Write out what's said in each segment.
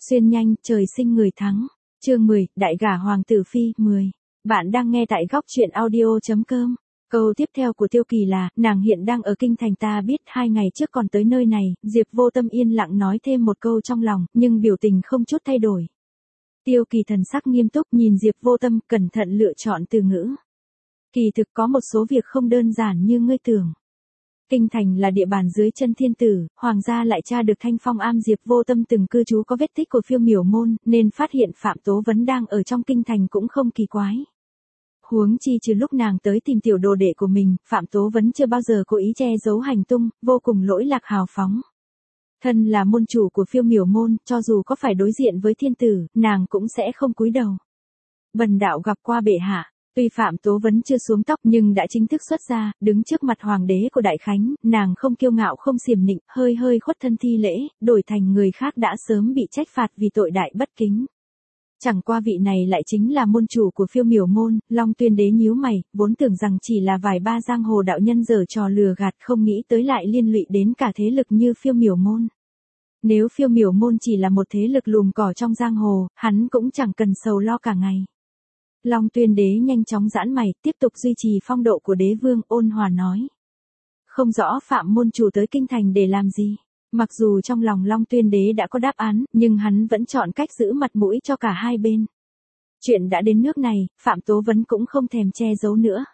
Xuyên nhanh, trời sinh người thắng. Chương 10, Đại gả hoàng tử phi, 10. Bạn đang nghe tại góc truyện audio.com. Câu tiếp theo của Tiêu Kỳ là, nàng hiện đang ở kinh thành, ta biết 2 ngày trước còn tới nơi này. Diệp Vô Tâm yên lặng nói thêm một câu trong lòng, nhưng biểu tình không chút thay đổi. Tiêu Kỳ thần sắc nghiêm túc nhìn Diệp Vô Tâm, cẩn thận lựa chọn từ ngữ. Kỳ thực có một số việc không đơn giản như ngươi tưởng. Kinh thành là địa bàn dưới chân thiên tử, hoàng gia lại tra được Thanh Phong Am Diệp Vô Tâm từng cư trú có vết tích của Phiêu Miểu Môn, nên phát hiện Phạm Tố Vấn đang ở trong kinh thành cũng không kỳ quái. Huống chi trừ lúc nàng tới tìm tiểu đồ đệ của mình, Phạm Tố Vấn chưa bao giờ cố ý che giấu hành tung, vô cùng lỗi lạc hào phóng. Thân là môn chủ của Phiêu Miểu Môn, cho dù có phải đối diện với thiên tử, nàng cũng sẽ không cúi đầu. Bần đạo gặp qua bệ hạ. Tuy Phạm Tố Vấn chưa xuống tóc nhưng đã chính thức xuất ra, đứng trước mặt hoàng đế của Đại Khánh, nàng không kiêu ngạo không xiểm nịnh, hơi hơi khuất thân thi lễ, đổi thành người khác đã sớm bị trách phạt vì tội đại bất kính. Chẳng qua vị này lại chính là môn chủ của Phiêu Miểu Môn, Long Tuyên Đế nhíu mày, vốn tưởng rằng chỉ là vài ba giang hồ đạo nhân giở trò lừa gạt, không nghĩ tới lại liên lụy đến cả thế lực như Phiêu Miểu Môn. Nếu Phiêu Miểu Môn chỉ là một thế lực lùm cỏ trong giang hồ, hắn cũng chẳng cần sầu lo cả ngày. Long Tuyên Đế nhanh chóng giãn mày, tiếp tục duy trì phong độ của đế vương, ôn hòa nói. Không rõ Phạm môn chủ tới kinh thành để làm gì. Mặc dù trong lòng Long Tuyên Đế đã có đáp án, nhưng hắn vẫn chọn cách giữ mặt mũi cho cả hai bên. Chuyện đã đến nước này, Phạm Tố Vấn cũng không thèm che giấu nữa.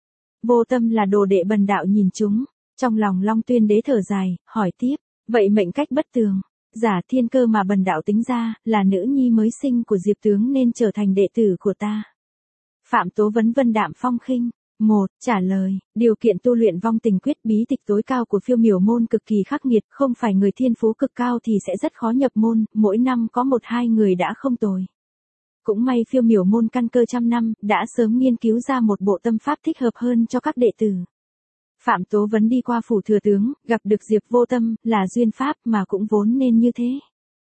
Vô Tâm là đồ đệ bần đạo nhìn chúng. Trong lòng Long Tuyên Đế thở dài, hỏi tiếp, vậy mệnh cách bất tường. Giả thiên cơ mà bần đạo tính ra, là nữ nhi mới sinh của Diệp tướng nên trở thành đệ tử của ta. Phạm Tố Vấn vân đạm phong khinh. 1. Trả lời, điều kiện tu luyện vong tình quyết bí tịch tối cao của Phiêu Miểu Môn cực kỳ khắc nghiệt, không phải người thiên phú cực cao thì sẽ rất khó nhập môn, mỗi năm có 1-2 người đã không tồi. Cũng may Phiêu Miểu Môn căn cơ trăm năm, đã sớm nghiên cứu ra một bộ tâm pháp thích hợp hơn cho các đệ tử. Phạm Tố Vấn đi qua phủ thừa tướng, gặp được Diệp Vô Tâm, là duyên pháp mà cũng vốn nên như thế.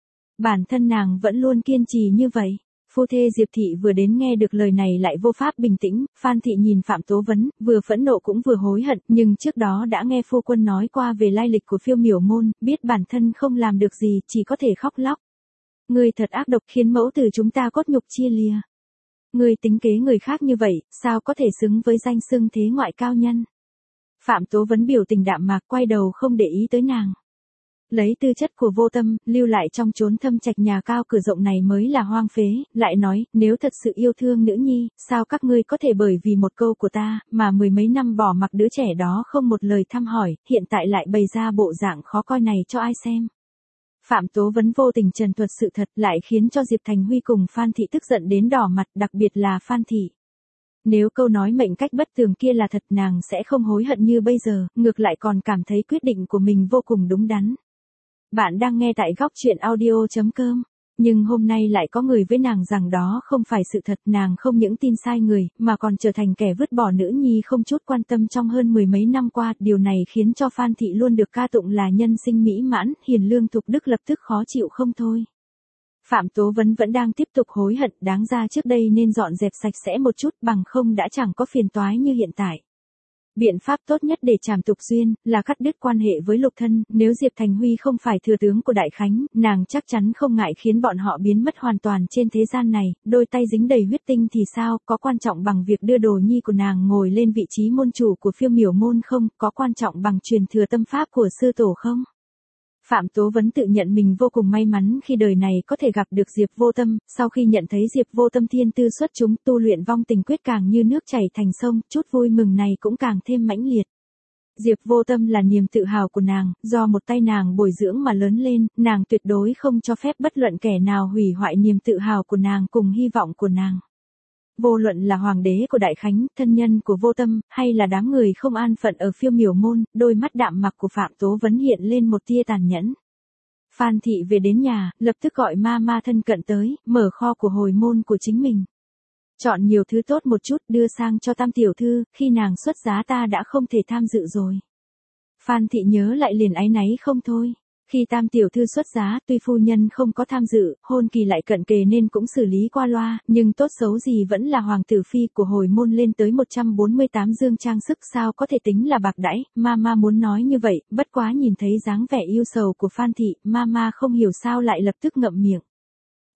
Bản thân nàng vẫn luôn kiên trì như vậy. Phu thê Diệp Thị vừa đến nghe được lời này lại vô pháp bình tĩnh, Phan Thị nhìn Phạm Tố Vấn, vừa phẫn nộ cũng vừa hối hận, nhưng trước đó đã nghe phu quân nói qua về lai lịch của Phiêu Miểu Môn, biết bản thân không làm được gì, chỉ có thể khóc lóc. Ngươi thật ác độc, khiến mẫu tử chúng ta cốt nhục chia lìa. Ngươi tính kế người khác như vậy, sao có thể xứng với danh xưng thế ngoại cao nhân. Phạm Tố Vấn biểu tình đạm mạc, quay đầu không để ý tới nàng. Lấy tư chất của Vô Tâm, lưu lại trong chốn thâm trạch nhà cao cửa rộng này mới là hoang phế, lại nói, nếu thật sự yêu thương nữ nhi, sao các ngươi có thể bởi vì một câu của ta, mà 10 mấy năm bỏ mặc đứa trẻ đó không một lời thăm hỏi, hiện tại lại bày ra bộ dạng khó coi này cho ai xem. Phạm Tố Vấn vô tình trần thuật sự thật, lại khiến cho Diệp Thành Huy cùng Phan Thị tức giận đến đỏ mặt, đặc biệt là Phan Thị. Nếu câu nói mệnh cách bất tường kia là thật, nàng sẽ không hối hận như bây giờ, ngược lại còn cảm thấy quyết định của mình vô cùng đúng đắn. Bạn đang nghe tại góc truyện audio.com. Nhưng hôm nay lại có người với nàng rằng đó không phải sự thật, nàng không những tin sai người, mà còn trở thành kẻ vứt bỏ nữ nhi không chút quan tâm trong hơn 10 mấy năm qua. Điều này khiến cho Phan Thị luôn được ca tụng là nhân sinh mỹ mãn, hiền lương thục đức, lập tức khó chịu không thôi. Phạm Tố Vấn vẫn đang tiếp tục hối hận, đáng ra trước đây nên dọn dẹp sạch sẽ một chút, bằng không đã chẳng có phiền toái như hiện tại. Biện pháp tốt nhất để trảm tục duyên, là cắt đứt quan hệ với Lục Thân, nếu Diệp Thành Huy không phải thừa tướng của Đại Khánh, nàng chắc chắn không ngại khiến bọn họ biến mất hoàn toàn trên thế gian này, đôi tay dính đầy huyết tinh thì sao, có quan trọng bằng việc đưa đồ nhi của nàng ngồi lên vị trí môn chủ của Phiêu Miểu Môn không, có quan trọng bằng truyền thừa tâm pháp của sư tổ không? Phạm Tố Vấn tự nhận mình vô cùng may mắn khi đời này có thể gặp được Diệp Vô Tâm, sau khi nhận thấy Diệp Vô Tâm thiên tư xuất chúng, tu luyện vong tình quyết càng như nước chảy thành sông, chút vui mừng này cũng càng thêm mãnh liệt. Diệp Vô Tâm là niềm tự hào của nàng, do một tay nàng bồi dưỡng mà lớn lên, nàng tuyệt đối không cho phép bất luận kẻ nào hủy hoại niềm tự hào của nàng cùng hy vọng của nàng. Vô luận là hoàng đế của Đại Khánh, thân nhân của Vô Tâm, hay là đám người không an phận ở Phiêu Miểu Môn, đôi mắt đạm mặc của Phạm Tố Vấn hiện lên một tia tàn nhẫn. Phan Thị về đến nhà, lập tức gọi ma thân cận tới, mở kho của hồi môn của chính mình. Chọn nhiều thứ tốt một chút đưa sang cho Tam tiểu thư, khi nàng xuất giá ta đã không thể tham dự rồi. Phan Thị nhớ lại liền áy náy không thôi. Khi Tam tiểu thư xuất giá, tuy phu nhân không có tham dự, hôn kỳ lại cận kề nên cũng xử lý qua loa, nhưng tốt xấu gì vẫn là hoàng tử phi của hồi môn lên tới 148 dương trang sức, sao có thể tính là bạc đãi. Mama muốn nói như vậy, bất quá nhìn thấy dáng vẻ yêu sầu của Phan Thị, Mama không hiểu sao lại lập tức ngậm miệng.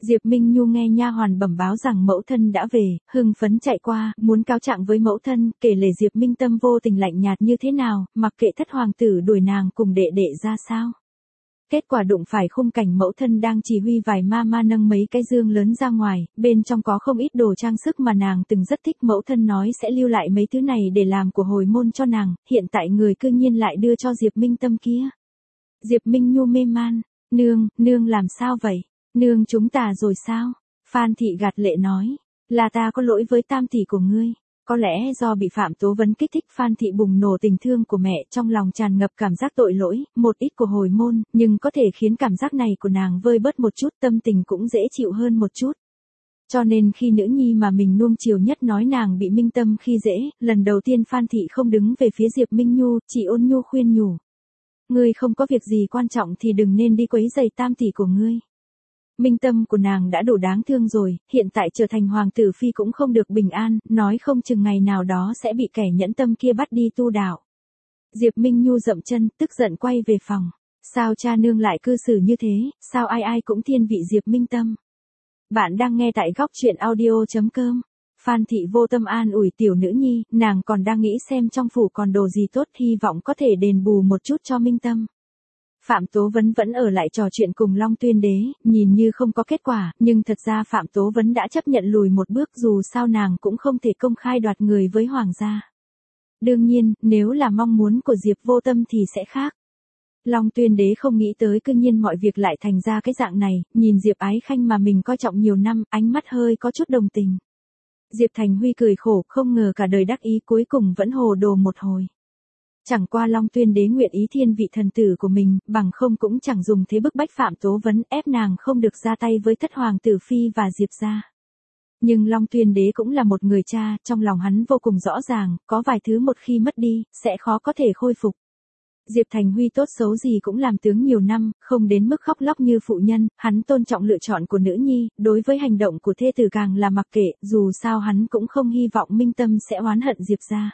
Diệp Minh Nhu nghe nha hoàn bẩm báo rằng mẫu thân đã về, hưng phấn chạy qua, muốn cáo trạng với mẫu thân, kể lể Diệp Minh Tâm vô tình lạnh nhạt như thế nào, mặc kệ thất hoàng tử đuổi nàng cùng đệ đệ ra sao. Kết quả đụng phải khung cảnh mẫu thân đang chỉ huy vài ma nâng mấy cái dương lớn ra ngoài, bên trong có không ít đồ trang sức mà nàng từng rất thích, mẫu thân nói sẽ lưu lại mấy thứ này để làm của hồi môn cho nàng, hiện tại người cư nhiên lại đưa cho Diệp Minh Tâm kia. Diệp Minh Nhu mê man, nương làm sao vậy? Nương chúng ta rồi sao? Phan Thị gạt lệ nói, là ta có lỗi với tam tỷ của ngươi. Có lẽ do bị Phạm Tố Vấn kích thích, Phan Thị bùng nổ tình thương của mẹ, trong lòng tràn ngập cảm giác tội lỗi, một ít của hồi môn, nhưng có thể khiến cảm giác này của nàng vơi bớt một chút, tâm tình cũng dễ chịu hơn một chút. Cho nên khi nữ nhi mà mình nuông chiều nhất nói nàng bị Minh Tâm khi dễ, lần đầu tiên Phan Thị không đứng về phía Diệp Minh Nhu, chỉ ôn nhu khuyên nhủ. Ngươi không có việc gì quan trọng thì đừng nên đi quấy rầy tam tỷ của ngươi. Minh Tâm của nàng đã đủ đáng thương rồi, hiện tại trở thành hoàng tử phi cũng không được bình an, nói không chừng ngày nào đó sẽ bị kẻ nhẫn tâm kia bắt đi tu đạo. Diệp Minh Nhu dậm chân, tức giận quay về phòng. Sao cha nương lại cư xử như thế, sao ai cũng thiên vị Diệp Minh Tâm. Bạn đang nghe tại góc truyện audio.com. Phan Thị vô tâm an ủi tiểu nữ nhi, nàng còn đang nghĩ xem trong phủ còn đồ gì tốt, hy vọng có thể đền bù một chút cho Minh Tâm. Phạm Tố Vấn vẫn ở lại trò chuyện cùng Long Tuyên Đế, nhìn như không có kết quả, nhưng thật ra Phạm Tố Vấn đã chấp nhận lùi một bước, dù sao nàng cũng không thể công khai đoạt người với hoàng gia. Đương nhiên, nếu là mong muốn của Diệp Vô Tâm thì sẽ khác. Long Tuyên Đế không nghĩ tới cư nhiên mọi việc lại thành ra cái dạng này, nhìn Diệp Ái Khanh mà mình coi trọng nhiều năm, ánh mắt hơi có chút đồng tình. Diệp Thành Huy cười khổ, không ngờ cả đời đắc ý cuối cùng vẫn hồ đồ một hồi. Chẳng qua Long Tuyên Đế nguyện ý thiên vị thần tử của mình, bằng không cũng chẳng dùng thế bức bách Phạm Tố Vấn, ép nàng không được ra tay với thất hoàng tử phi và Diệp gia. Nhưng Long Tuyên Đế cũng là một người cha, trong lòng hắn vô cùng rõ ràng, có vài thứ một khi mất đi, sẽ khó có thể khôi phục. Diệp Thành Huy tốt xấu gì cũng làm tướng nhiều năm, không đến mức khóc lóc như phụ nhân, hắn tôn trọng lựa chọn của nữ nhi, đối với hành động của thê tử càng là mặc kệ, dù sao hắn cũng không hy vọng Minh Tâm sẽ oán hận Diệp gia.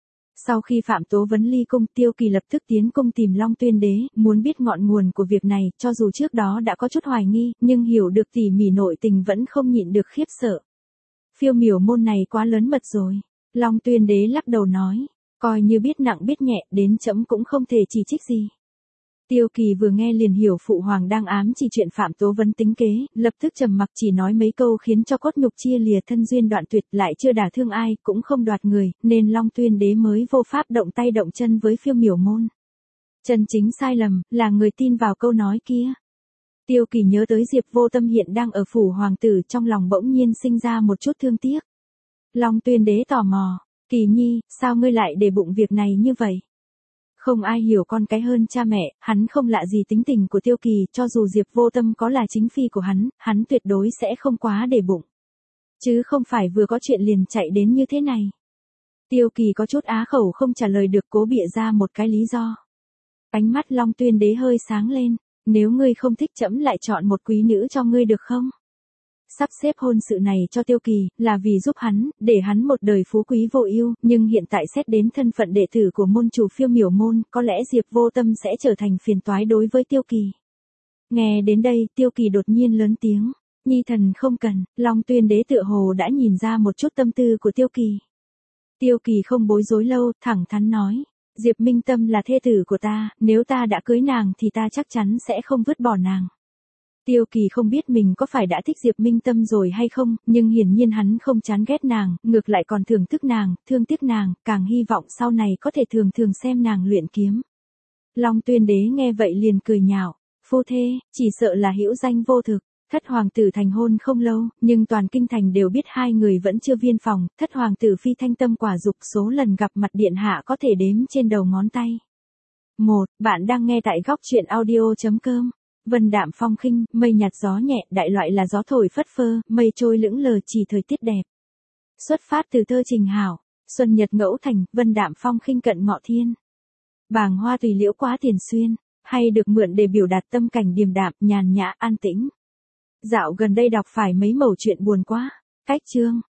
Sau khi Phạm Tố Vấn ly cung, Tiêu Kỳ lập tức tiến cung tìm Long Tuyên Đế, muốn biết ngọn nguồn của việc này, cho dù trước đó đã có chút hoài nghi, nhưng hiểu được tỉ mỉ nội tình vẫn không nhịn được khiếp sợ. Phiêu miểu môn này quá lớn mật rồi. Long Tuyên Đế lắc đầu nói, coi như biết nặng biết nhẹ, đến trẫm cũng không thể chỉ trích gì. Tiêu Kỳ vừa nghe liền hiểu phụ hoàng đang ám chỉ chuyện Phạm Tố Vấn tính kế, lập tức trầm mặc chỉ nói mấy câu khiến cho cốt nhục chia lìa, thân duyên đoạn tuyệt, lại chưa đả thương ai, cũng không đoạt người, nên Long Tuyên Đế mới vô pháp động tay động chân với phiêu miểu môn. Chân chính sai lầm, là người tin vào câu nói kia. Tiêu Kỳ nhớ tới Diệp Vô Tâm hiện đang ở phủ hoàng tử, trong lòng bỗng nhiên sinh ra một chút thương tiếc. Long Tuyên Đế tò mò, Kỳ nhi, sao ngươi lại để bụng việc này như vậy? Không ai hiểu con cái hơn cha mẹ, hắn không lạ gì tính tình của Tiêu Kỳ, cho dù Diệp Vô Tâm có là chính phi của hắn tuyệt đối sẽ không quá để bụng. Chứ không phải vừa có chuyện liền chạy đến như thế này. Tiêu Kỳ có chút á khẩu không trả lời được, cố bịa ra một cái lý do. Ánh mắt Long Tuyên Đế hơi sáng lên, nếu ngươi không thích trẫm lại chọn một quý nữ cho ngươi được không? Sắp xếp hôn sự này cho Tiêu Kỳ, là vì giúp hắn, để hắn một đời phú quý vô ưu, nhưng hiện tại xét đến thân phận đệ tử của môn chủ phiêu miểu môn, có lẽ Diệp Vô Tâm sẽ trở thành phiền toái đối với Tiêu Kỳ. Nghe đến đây, Tiêu Kỳ đột nhiên lớn tiếng, nhi thần không cần. Long Tuyên Đế tựa hồ đã nhìn ra một chút tâm tư của Tiêu Kỳ. Tiêu Kỳ không bối rối lâu, thẳng thắn nói, Diệp Minh Tâm là thê tử của ta, nếu ta đã cưới nàng thì ta chắc chắn sẽ không vứt bỏ nàng. Tiêu Kỳ không biết mình có phải đã thích Diệp Minh Tâm rồi hay không, nhưng hiển nhiên hắn không chán ghét nàng, ngược lại còn thưởng thức nàng, thương tiếc nàng, càng hy vọng sau này có thể thường thường xem nàng luyện kiếm. Long Tuyên Đế nghe vậy liền cười nhạo, phu thê, chỉ sợ là hữu danh vô thực. Thất hoàng tử thành hôn không lâu, nhưng toàn kinh thành đều biết hai người vẫn chưa viên phòng, thất hoàng tử phi thanh tâm quả dục, số lần gặp mặt điện hạ có thể đếm trên đầu ngón tay. Bạn đang nghe tại góc truyện audio.com. Vân đạm phong khinh, mây nhạt gió nhẹ, đại loại là gió thổi phất phơ, mây trôi lững lờ chỉ thời tiết đẹp. Xuất phát từ thơ Trình Hảo, xuân nhật ngẫu thành, vân đạm phong khinh cận ngọ thiên. Bàng hoa tùy liễu quá tiền xuyên, hay được mượn để biểu đạt tâm cảnh điềm đạm, nhàn nhã, an tĩnh. Dạo gần đây đọc phải mấy mẩu chuyện buồn quá. Cách chương,